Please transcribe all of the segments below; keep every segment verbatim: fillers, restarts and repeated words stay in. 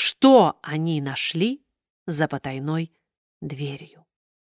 что они нашли за потайной дверью.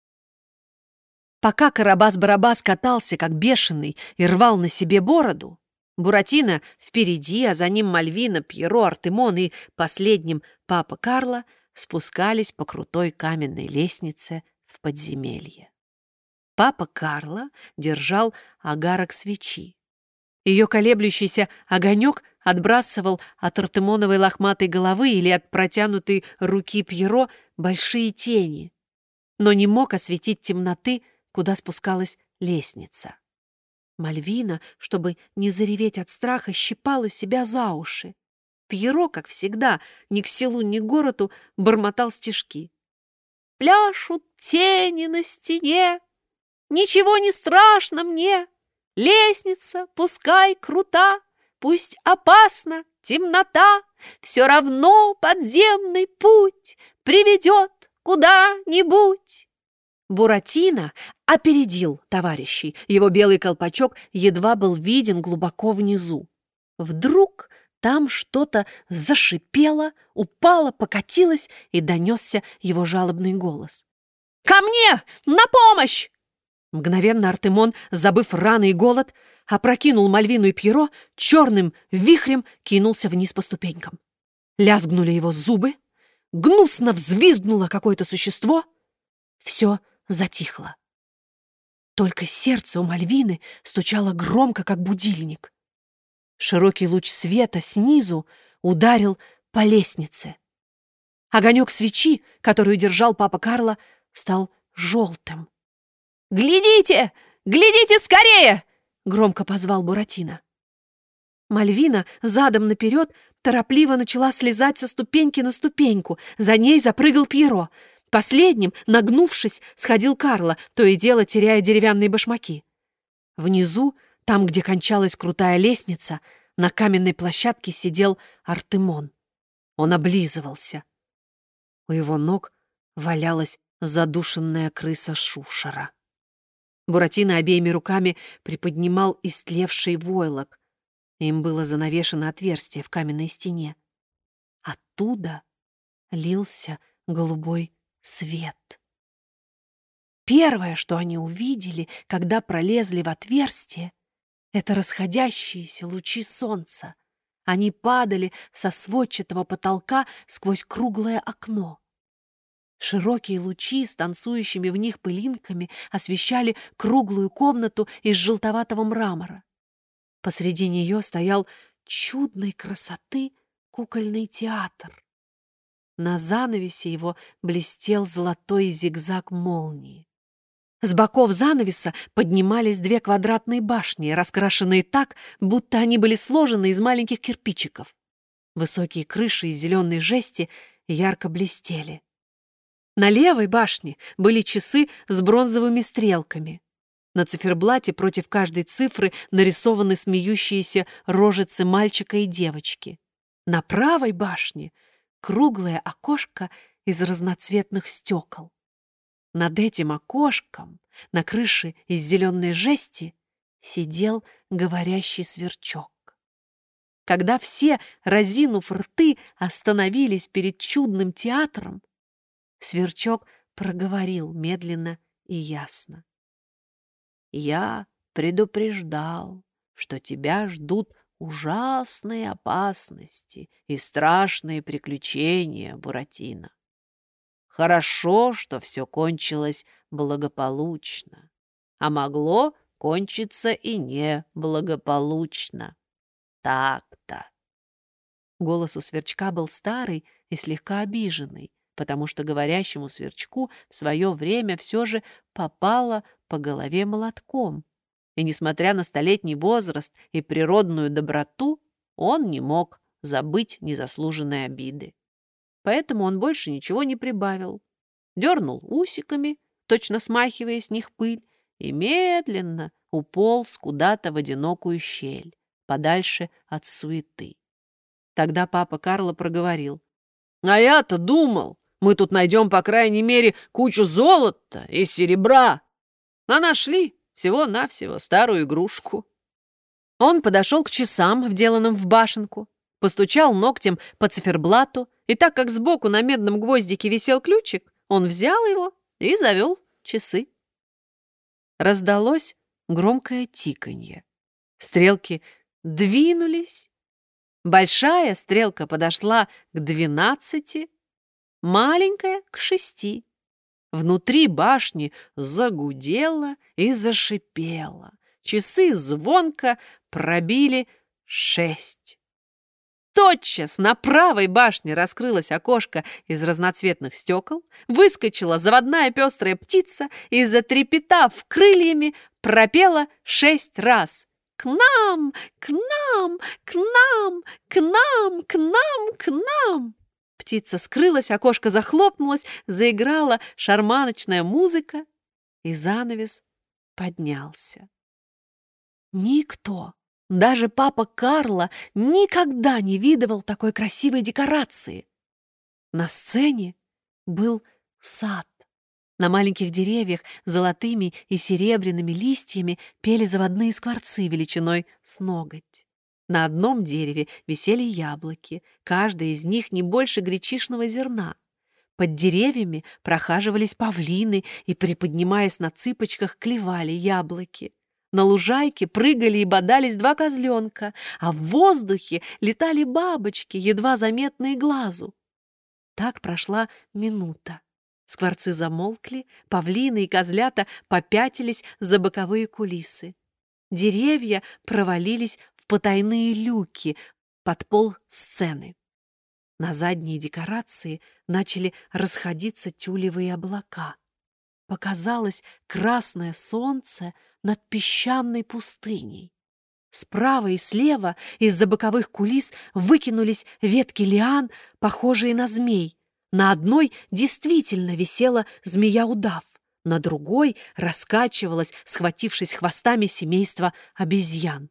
Пока Карабас-Барабас катался, как бешеный, и рвал на себе бороду, Буратино впереди, а за ним Мальвина, Пьеро, Артемон и последним папа Карло спускались по крутой каменной лестнице в подземелье. Папа Карло держал огарок свечи. Ее колеблющийся огонек отбрасывал от Артемоновой лохматой головы или от протянутой руки Пьеро большие тени, но не мог осветить темноты, куда спускалась лестница. Мальвина, чтобы не зареветь от страха, щипала себя за уши. Пьеро, как всегда, ни к селу, ни к городу, бормотал стишки. «Пляшут тени на стене, ничего не страшно мне. Лестница, пускай крута, пусть опасна темнота, все равно подземный путь приведет куда-нибудь». Буратино опередил товарищей. Его белый колпачок едва был виден глубоко внизу. Вдруг там что-то зашипело, упало, покатилось, и донесся его жалобный голос. «Ко мне! На помощь!» Мгновенно Артемон, забыв раны и голод, опрокинул Мальвину и Пьеро, черным вихрем кинулся вниз по ступенькам. Лязгнули его зубы, гнусно взвизгнуло какое-то существо. Все затихло. Только сердце у Мальвины стучало громко, как будильник. Широкий луч света снизу ударил по лестнице. Огонек свечи, которую держал папа Карло, стал желтым. «Глядите! Глядите скорее!» — громко позвал Буратино. Мальвина задом наперед торопливо начала слезать со ступеньки на ступеньку. За ней запрыгал Пьеро. Последним, нагнувшись, сходил Карло, то и дело теряя деревянные башмаки. Внизу, там, где кончалась крутая лестница, на каменной площадке сидел Артемон. Он облизывался. У его ног валялась задушенная крыса Шушера. Буратино обеими руками приподнимал истлевший войлок. Им было занавешено отверстие в каменной стене. Оттуда лился голубой свет. Первое, что они увидели, когда пролезли в отверстие, это расходящиеся лучи солнца. Они падали со сводчатого потолка сквозь круглое окно. Широкие лучи с танцующими в них пылинками освещали круглую комнату из желтоватого мрамора. Посреди нее стоял чудной красоты кукольный театр. На занавесе его блестел золотой зигзаг молнии. С боков занавеса поднимались две квадратные башни, раскрашенные так, будто они были сложены из маленьких кирпичиков. Высокие крыши из зеленой жести ярко блестели. На левой башне были часы с бронзовыми стрелками. На циферблате против каждой цифры нарисованы смеющиеся рожицы мальчика и девочки. На правой башне круглое окошко из разноцветных стекол. Над этим окошком, на крыше из зеленой жести, сидел говорящий сверчок. Когда все, разинув рты, остановились перед чудным театром, сверчок проговорил медленно и ясно. «Я предупреждал, что тебя ждут ужасные опасности и страшные приключения, Буратино. Хорошо, что все кончилось благополучно, а могло кончиться и неблагополучно. Так-то». Голос у сверчка был старый и слегка обиженный, потому что говорящему сверчку в свое время все же попало по голове молотком. И, несмотря на столетний возраст и природную доброту, он не мог забыть незаслуженной обиды. Поэтому он больше ничего не прибавил. Дернул усиками, точно смахивая с них пыль, и медленно уполз куда-то в одинокую щель, подальше от суеты. Тогда папа Карло проговорил. «А я-то думал, мы тут найдем, по крайней мере, кучу золота и серебра. А нашли всего-навсего старую игрушку». Он подошел к часам, вделанным в башенку, постучал ногтем по циферблату И так как сбоку на медном гвоздике висел ключик, он взял его и завел часы. Раздалось громкое тиканье. Стрелки двинулись. Большая стрелка подошла к двенадцати, маленькая — к шести. Внутри башни загудело и зашипело. Часы звонко пробили шесть. Тотчас на правой башне раскрылось окошко из разноцветных стекол, выскочила заводная пестрая птица и, затрепетав крыльями, пропела шесть раз: «К нам! К нам! К нам! К нам! К нам! К нам!» Птица скрылась, окошко захлопнулось, заиграла шарманочная музыка, и занавес поднялся. Никто, даже папа Карло, никогда не видывал такой красивой декорации. На сцене был сад. На маленьких деревьях золотыми и серебряными листьями пели заводные скворцы величиной с ноготь. На одном дереве висели яблоки, каждое из них не больше гречишного зерна. Под деревьями прохаживались павлины и, приподнимаясь на цыпочках, клевали яблоки. На лужайке прыгали и бодались два козленка, а в воздухе летали бабочки, едва заметные глазу. Так прошла минута. Скворцы замолкли, павлины и козлята попятились за боковые кулисы. Деревья провалились в потайные люки под пол сцены. На задние декорации начали расходиться тюлевые облака. Показалось красное солнце над песчаной пустыней. Справа и слева из-за боковых кулис выкинулись ветки лиан, похожие на змей. На одной действительно висела змея-удав, на другой раскачивалась, схватившись хвостами, семейство обезьян.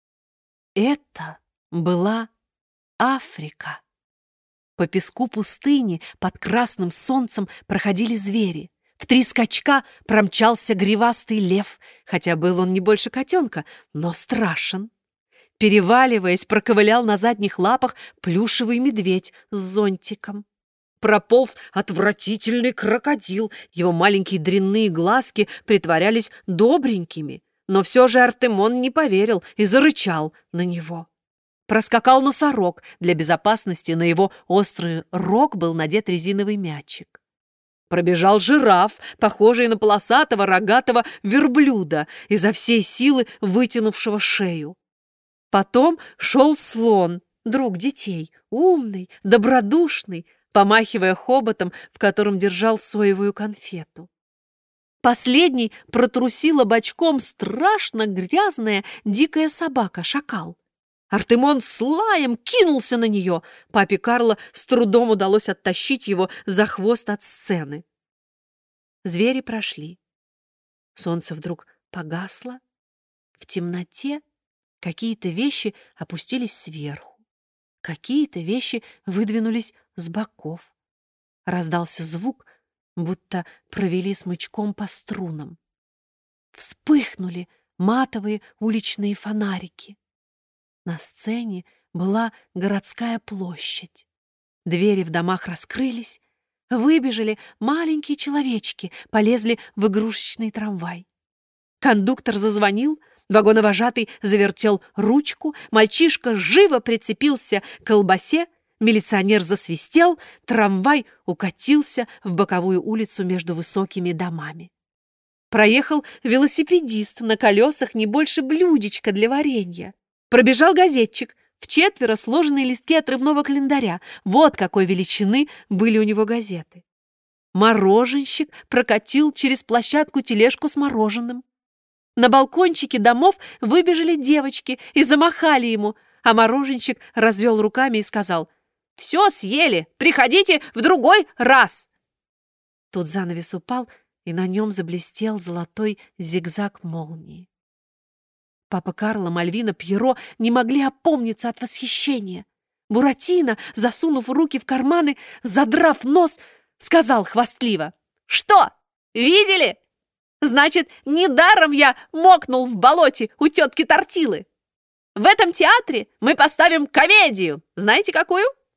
Это была Африка. По песку пустыни под красным солнцем проходили звери. В три скачка промчался гривастый лев, хотя был он не больше котенка, но страшен. Переваливаясь, проковылял на задних лапах плюшевый медведь с зонтиком. Прополз отвратительный крокодил, его маленькие дрянные глазки притворялись добренькими, но все же Артемон не поверил и зарычал на него. Проскакал носорог, для безопасности на его острый рог был надет резиновый мячик. Пробежал жираф, похожий на полосатого рогатого верблюда, изо всей силы вытянувшего шею. Потом шел слон, друг детей, умный, добродушный, помахивая хоботом, в котором держал соевую конфету. Последний протрусила бочком страшно грязная дикая собака-шакал. Артемон с лаем кинулся на нее. Папе Карло с трудом удалось оттащить его за хвост от сцены. Звери прошли. Солнце вдруг погасло. В темноте какие-то вещи опустились сверху. Какие-то вещи выдвинулись с боков. Раздался звук, будто провели смычком по струнам. Вспыхнули матовые уличные фонарики. На сцене была городская площадь. Двери в домах раскрылись, выбежали маленькие человечки, полезли в игрушечный трамвай. Кондуктор зазвонил, вагоновожатый завертел ручку, мальчишка живо прицепился к колбасе, милиционер засвистел, трамвай укатился в боковую улицу между высокими домами. Проехал велосипедист на колесах не больше блюдечка для варенья. Пробежал газетчик, вчетверо сложенные листки отрывного календаря. Вот какой величины были у него газеты. Мороженщик прокатил через площадку тележку с мороженым. На балкончике домов выбежали девочки и замахали ему, а мороженщик развел руками и сказал: «Все съели, приходите в другой раз!» Тут занавес упал, и на нем заблестел золотой зигзаг молнии. Папа Карло, Мальвина, Пьеро не могли опомниться от восхищения. Буратино, засунув руки в карманы, задрав нос, сказал хвастливо: «Что, видели? Значит, недаром я мокнул в болоте у тетки Тортилы. В этом театре мы поставим комедию. Знаете, какую?»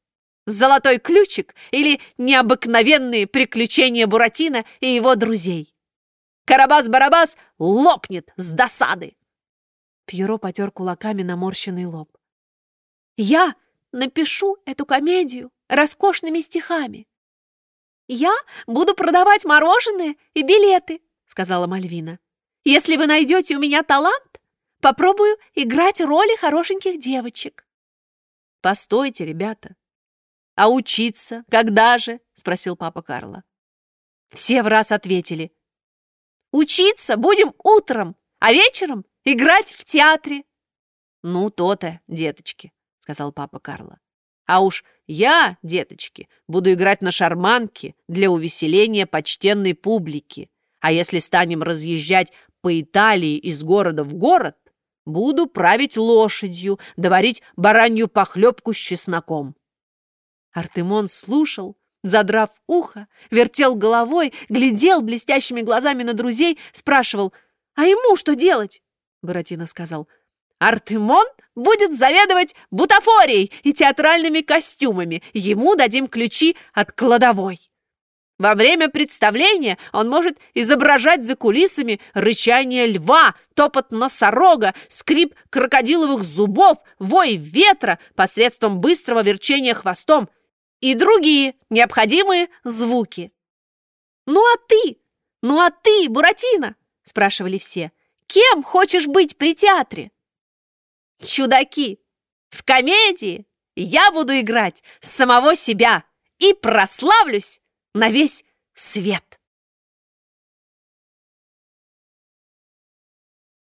Золотой ключик или необыкновенные приключения Буратино и его друзей? Карабас-Барабас лопнет с досады. Пьеро потер кулаками наморщенный лоб. Я напишу эту комедию роскошными стихами. Я буду продавать мороженое и билеты, сказала Мальвина. Если вы найдете у меня талант, попробую играть роли хорошеньких девочек. Постойте, ребята. А учиться когда же? Спросил папа Карло. Все в раз ответили. Учиться будем утром, а вечером играть в театре. Ну, то-то, деточки, сказал папа Карло. А уж я, деточки, буду играть на шарманке для увеселения почтенной публики. А если станем разъезжать по Италии из города в город, буду править лошадью, да варить баранью похлебку с чесноком. Артемон слушал, задрав ухо, вертел головой, глядел блестящими глазами на друзей, спрашивал: «А ему что делать?» Буратино сказал: «Артемон будет заведовать бутафорией и театральными костюмами. Ему дадим ключи от кладовой. Во время представления он может изображать за кулисами рычание льва, топот носорога, скрип крокодиловых зубов, вой ветра посредством быстрого верчения хвостом и другие необходимые звуки». «Ну а ты? Ну а ты, Буратино?» – спрашивали все. «Кем хочешь быть при театре?» «Чудаки! В комедии я буду играть самого себя и прославлюсь на весь свет!»